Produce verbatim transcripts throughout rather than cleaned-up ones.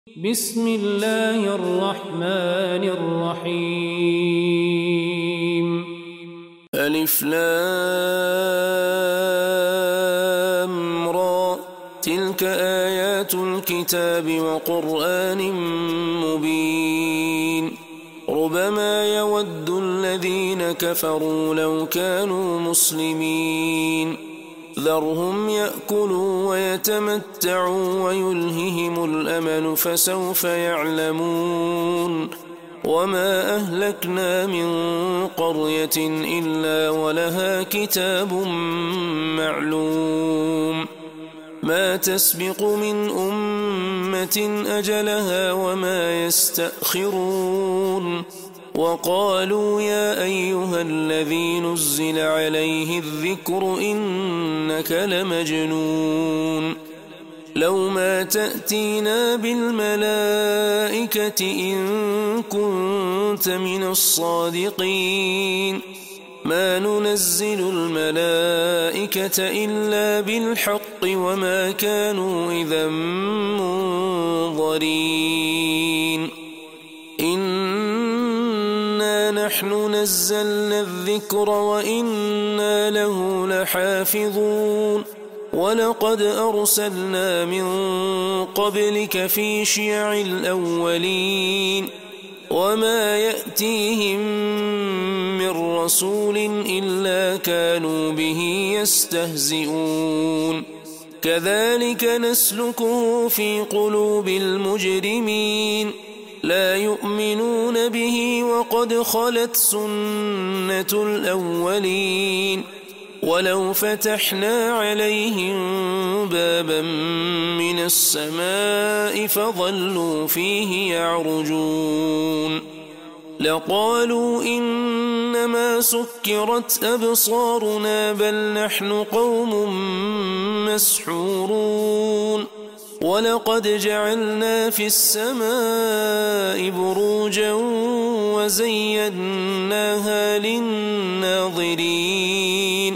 بسم الله الرحمن الرحيم. ألف لام را، تلك آيات الكتاب وقرآن مبين. ربما يود الذين كفروا لو كانوا مسلمين. ذرهم يأكلوا ويتمتعوا ويلههم الأمل فسوف يعلمون. وما أهلكنا من قرية إلا ولها كتاب معلوم. ما تسبق من أمة أجلها وما يستأخرون. وقالوا يا أيها الذي نزل عليه الذكر إنك لمجنون. لو ما تأتينا بالملائكة إن كنت من الصادقين. ما ننزل الملائكة إلا بالحق وما كانوا إذا منظرين. إنا نحن نزلنا الذكر وإنا له لحافظون. ولقد أرسلنا من قبلك في شيع الأولين. وما يأتيهم من رسول إلا كانوا به يستهزئون. كذلك نسلكه في قلوب المجرمين. لا يؤمنون به وقد خلت سنة الأولين. ولو فتحنا عليهم بابا من السماء فظلوا فيه يعرجون لقالوا إنما سكرت أبصارنا بل نحن قوم مسحورون. ولقد جعلنا في السماء بروجا وزيناها للناظرين.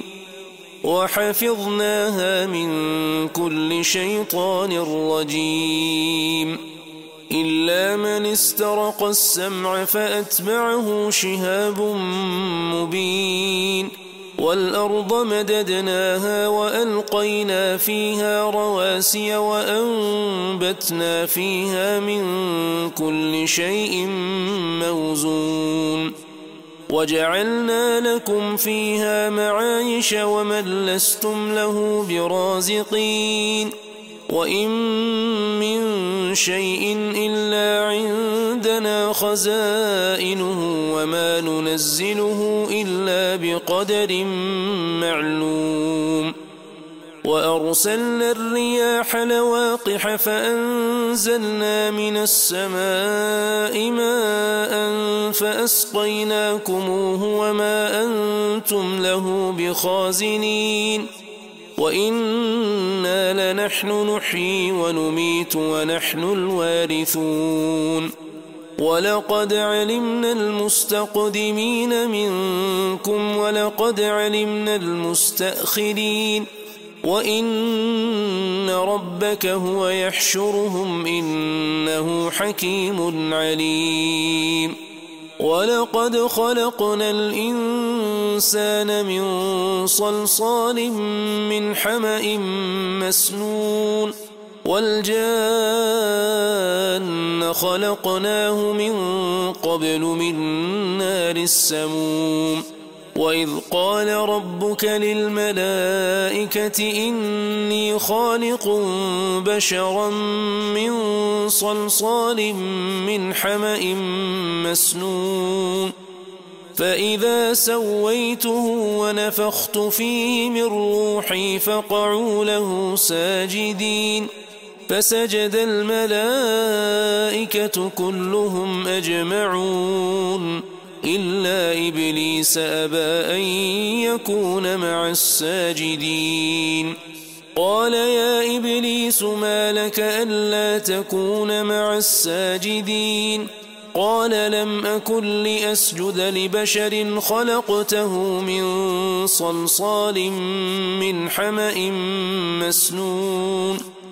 وحفظناها من كل شيطان رجيم. إلا من استرق السمع فأتبعه شهاب مبين. والأرض مددناها وألقينا فيها رواسي وأنبتنا فيها من كل شيء موزون. وجعلنا لكم فيها معايش ومن لستم له برازقين. وإن من شيء إلا عندنا خزائنه وما ننزله إلا بقدر معلوم. وأرسلنا الرياح لواقح فأنزلنا من السماء ماء فأسقيناكموه وما أنتم له بخازنين. وإنا لنحن نحيي ونميت ونحن الوارثون. ولقد علمنا المستقدمين منكم ولقد علمنا المستأخرين. وإن ربك هو يحشرهم إنه حكيم عليم. ولقد خلقنا الإنسان من صلصال من حمأ مسنون. والجان خلقناه من قبل من نار السموم. وإذ قال ربك للملائكة إني خالق بشرا من صلصال من حمأ مسنون. فإذا سويته ونفخت فيه من روحي فقعوا له ساجدين. فسجد الملائكة كلهم أجمعون إلا إبليس أبى أن يكون مع الساجدين. قال يا إبليس ما لك ألا تكون مع الساجدين؟ قال لم أكن لأسجد لبشر خلقته من صلصال من حمأ مسنون.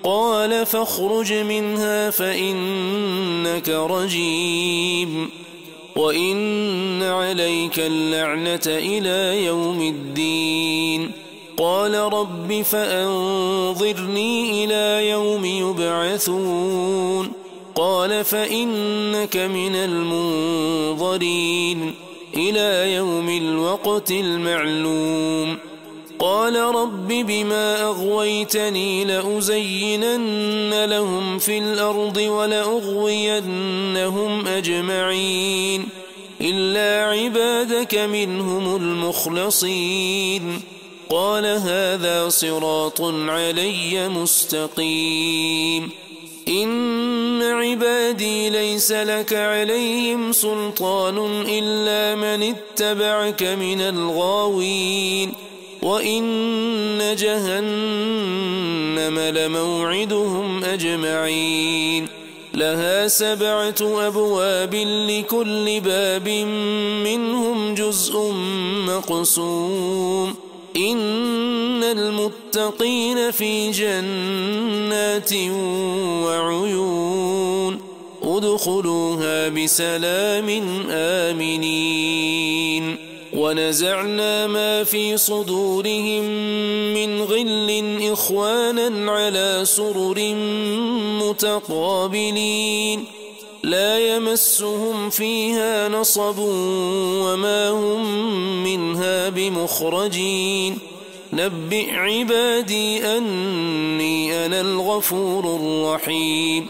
قال فاخرج منها فإنك رجيم وإن عليك اللعنة إلى يوم الدين قال رب فأنظرني إلى يوم يبعثون قال فإنك من المنظرين إلى يوم الوقت المعلوم قال رب بما أغويتني لأزينن لهم في الأرض ولأغوينهم أجمعين إلا عبادك منهم المخلصين قال هذا صراط علي مستقيم إن عبادي ليس لك عليهم سلطان إلا من اتبعك من الغاوين وإن جهنم لموعدهم أجمعين لها سبعة أبواب لكل باب منهم جزء مقسوم إن المتقين في جنات وعيون ادخلوها بسلام آمنين ونزعنا ما في صدورهم من غل إخوانا على سرر متقابلين لا يمسهم فيها نصب وما هم منها بمخرجين نبئ عبادي أني أنا الغفور الرحيم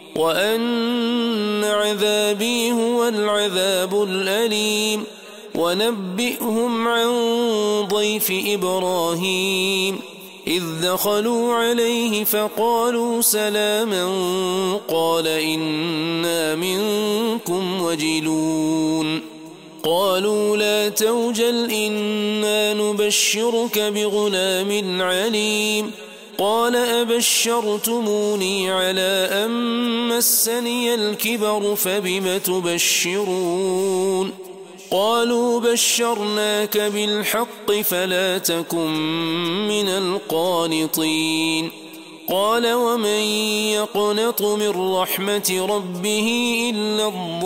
وأن عذابي هو العذاب الأليم ونبئهم عن ضيف إبراهيم إذ دخلوا عليه فقالوا سلاما قال إنا منكم وجلون قالوا لا توجل إنا نبشرك بغلام عليم قال أبشرتموني على أن مسني الكبر فبم تبشرون قالوا بشرناك بالحق فلا تكن من القانطين قال ومن يقنط من رحمة ربه إلا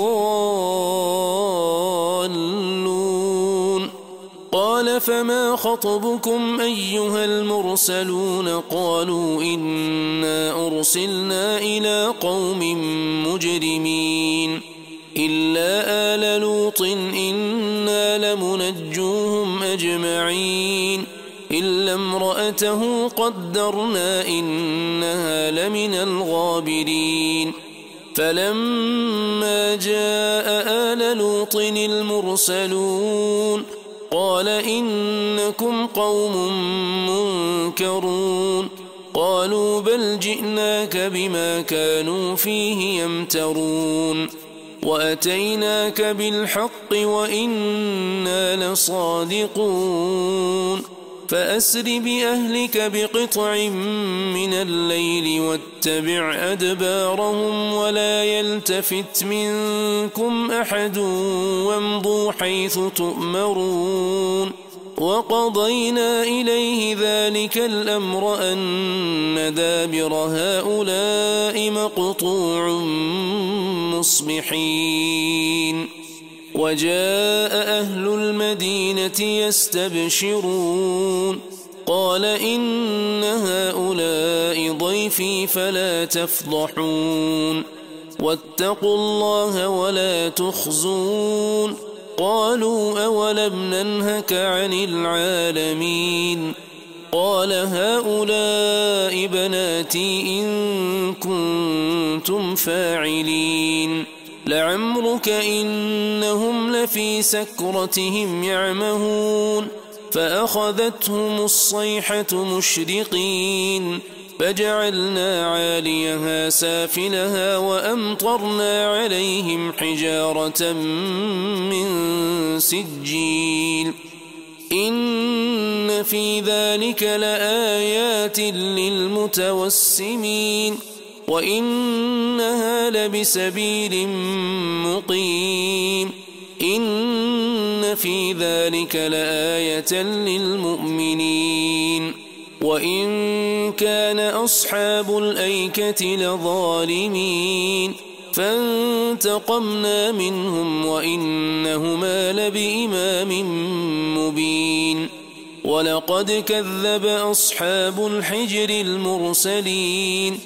الضالون قال فما خطبكم أيها المرسلون قالوا إنا أرسلنا إلى قوم مجرمين إلا آل لوط إنا لمنجوهم أجمعين إلا امرأته قدرنا إنها لمن الغابرين فلما جاء آل لوط المرسلون قال إنكم قوم منكرون قالوا بل جئناك بما كانوا فيه يمترون وأتيناك بالحق وإنا لصادقون فأسر بأهلك بقطع من الليل واتبع أدبارهم ولا يلتفت منكم أحد وامضوا حيث تؤمرون وقضينا إليه ذلك الأمر أن دابر هؤلاء مقطوع مصبحين وجاء أهل المدينة يستبشرون قال إن هؤلاء ضيفي فلا تفضحون واتقوا الله ولا تخزون قالوا أولم ننهك عن العالمين قال هؤلاء بناتي إن كنتم فاعلين لعمرك إنهم لفي سكرتهم يعمهون فأخذتهم الصيحة مشرقين فجعلنا عاليها سافلها وأمطرنا عليهم حجارة من سجيل إن في ذلك لآيات للمتوسمين وإنها لبسبيل مقيم إن في ذلك لآية للمؤمنين وإن كان أصحاب الأيكة لظالمين فانتقمنا منهم وإنهما لبإمام مبين ولقد كذب أصحاب الحجر المرسلين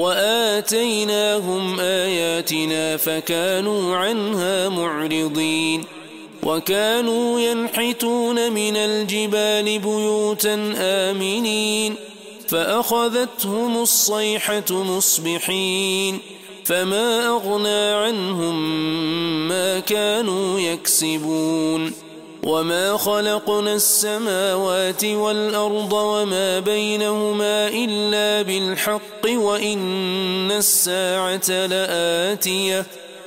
وآتيناهم آياتنا فكانوا عنها معرضين وكانوا ينحتون من الجبال بيوتا آمنين فأخذتهم الصيحة مصبحين فما أغنى عنهم ما كانوا يكسبون وما خلقنا السماوات والأرض وما بينهما إلا بالحق وإن الساعة لآتية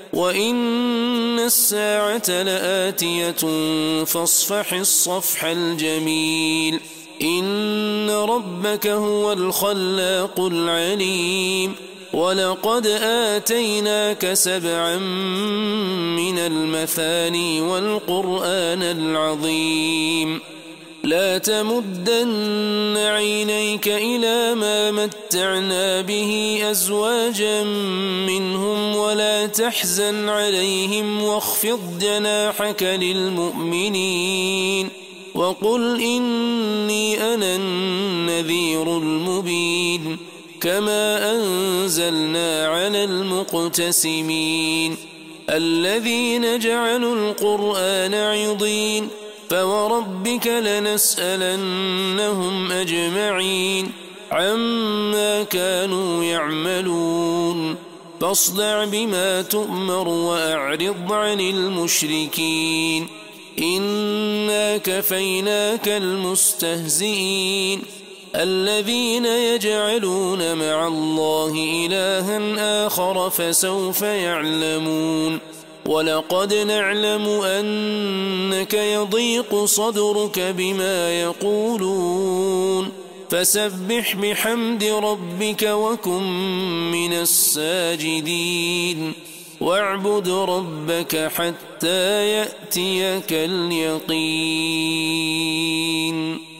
وإن الساعة لآتية فاصفح الصفح الجميل إن ربك هو الخلاق العليم ولقد آتيناك سبعا من المثاني والقرآن العظيم لا تمدن عينيك إلى ما متعنا به أزواجا منهم ولا تحزن عليهم واخفض جناحك للمؤمنين وقل إني أنا النذير المبين كما أنزلنا على المقتسمين الذين جعلوا القرآن عضين فوربك لنسألنهم أجمعين عما كانوا يعملون فاصدع بما تؤمر وأعرض عن المشركين إنا كفيناك المستهزئين الذين يجعلون مع الله إلها آخر فسوف يعلمون ولقد نعلم أنك يضيق صدرك بما يقولون فسبح بحمد ربك وكن من الساجدين واعبد ربك حتى يأتيك اليقين.